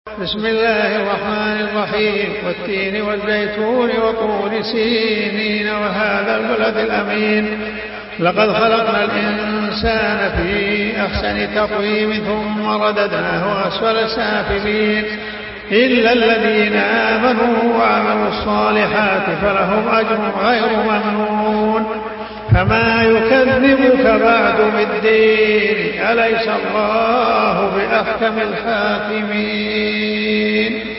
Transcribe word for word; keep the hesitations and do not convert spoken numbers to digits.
بسم الله الرحمن الرحيم والتين والزيتون وطور سينين وهذا البلد الأمين لقد خلقنا الإنسان في أحسن تقويم ثم رددناه أسفل سافلين إلا الذين آمنوا وعملوا الصالحات فلهم أجر غير ممنون فما يكذبك بعد بالدين أليس الله بأحكم الحاكمين.